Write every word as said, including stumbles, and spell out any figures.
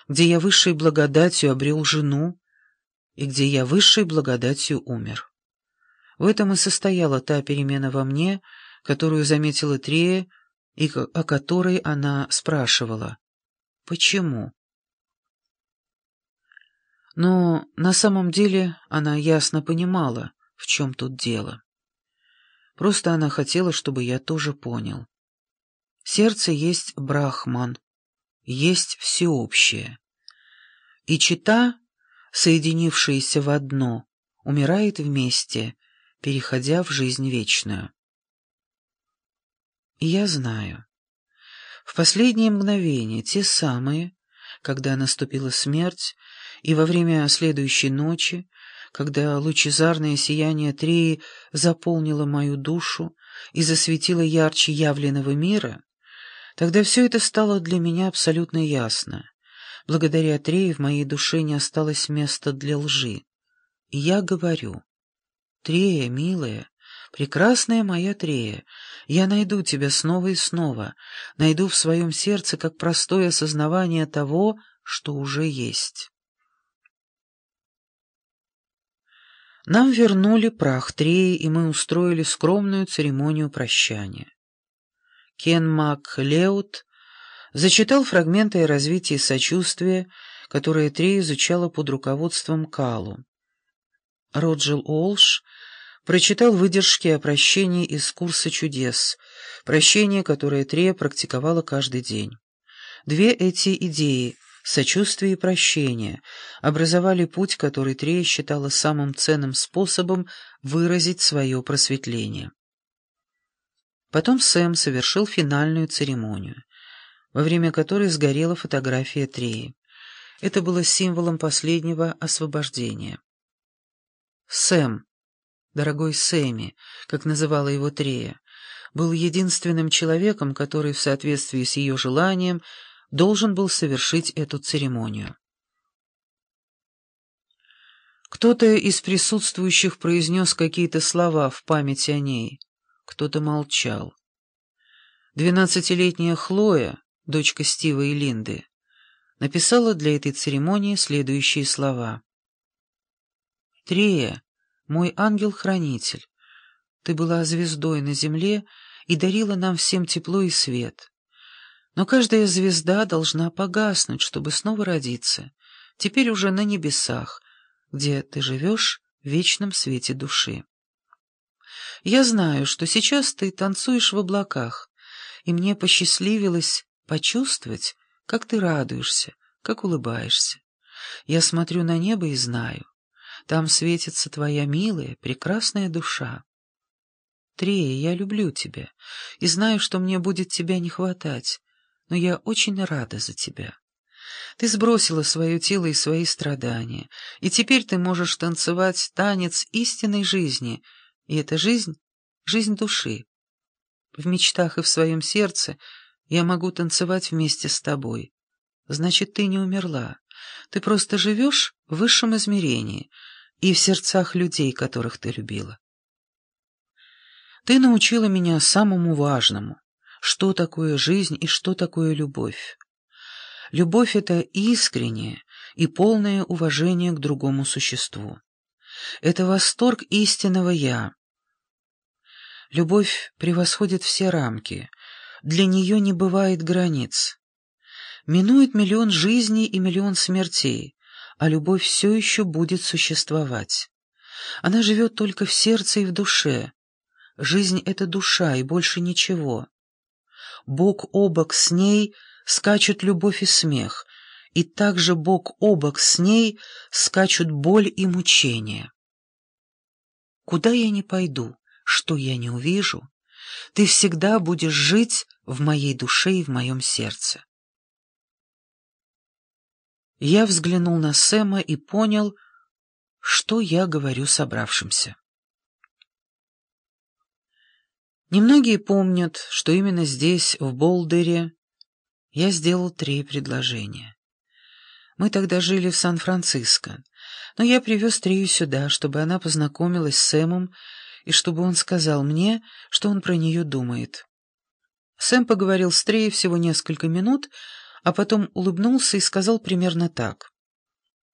где я высшей благодатью обрел жену и где я высшей благодатью умер. В этом и состояла та перемена во мне, которую заметила Трея и о которой она спрашивала: «Почему?». Но на самом деле она ясно понимала, в чем тут дело. Просто она хотела, чтобы я тоже понял. Сердце есть Брахман, есть всеобщее. И чита, соединившаяся в одно, умирает вместе, переходя в жизнь вечную. И я знаю. В последние мгновения, те самые, когда наступила смерть, и во время следующей ночи, когда лучезарное сияние Треи заполнило мою душу и засветило ярче явленного мира, тогда все это стало для меня абсолютно ясно. Благодаря Трее в моей душе не осталось места для лжи. И я говорю: «Трея, милая, прекрасная моя Трея, я найду тебя снова и снова, найду в своем сердце как простое осознавание того, что уже есть». Нам вернули прах Треи, и мы устроили скромную церемонию прощания. Кен Мак Леут зачитал фрагменты о развитии сочувствия, которые Трея изучала под руководством Калу. Роджер Уолш прочитал выдержки о прощении из курса чудес, прощение, которое Трея практиковала каждый день. Две эти идеи — сочувствие и прощение — образовали путь, который Трея считала самым ценным способом выразить свое просветление. Потом Сэм совершил финальную церемонию, во время которой сгорела фотография Треи. Это было символом последнего освобождения. Сэм, дорогой Сэмми, как называла его Трея, был единственным человеком, который в соответствии с ее желанием должен был совершить эту церемонию. Кто-то из присутствующих произнес какие-то слова в память о ней, кто-то молчал. Двенадцатилетняя Хлоя, дочка Стива и Линды, написала для этой церемонии следующие слова: «Трея, мой ангел-хранитель, ты была звездой на земле и дарила нам всем тепло и свет. Но каждая звезда должна погаснуть, чтобы снова родиться, теперь уже на небесах, где ты живешь в вечном свете души. Я знаю, что сейчас ты танцуешь в облаках, и мне посчастливилось почувствовать, как ты радуешься, как улыбаешься. Я смотрю на небо и знаю, там светится твоя милая, прекрасная душа. Трея, я люблю тебя и знаю, что мне будет тебя не хватать, но я очень рада за тебя. Ты сбросила свое тело и свои страдания, и теперь ты можешь танцевать танец истинной жизни, и эта жизнь — жизнь души. В мечтах и в своем сердце я могу танцевать вместе с тобой. Значит, ты не умерла, ты просто живешь в высшем измерении и в сердцах людей, которых ты любила. Ты научила меня самому важному, что такое жизнь и что такое любовь. Любовь — это искреннее и полное уважение к другому существу. Это восторг истинного «я». Любовь превосходит все рамки, для нее не бывает границ. Минует миллион жизней и миллион смертей, а любовь все еще будет существовать. Она живет только в сердце и в душе. Жизнь — это душа и больше ничего. Бок о бок с ней скачут любовь и смех, и также бок о бок с ней скачут боль и мучения. Куда я не пойду, что я не увижу, ты всегда будешь жить в моей душе и в моем сердце. Я взглянул на Сэма и понял, что я говорю собравшимся. Немногие помнят, что именно здесь, в Болдере, я сделал три предложения. Мы тогда жили в Сан-Франциско, но я привез Трею сюда, чтобы она познакомилась с Сэмом и чтобы он сказал мне, что он про нее думает. Сэм поговорил с Треей всего несколько минут, а потом улыбнулся и сказал примерно так.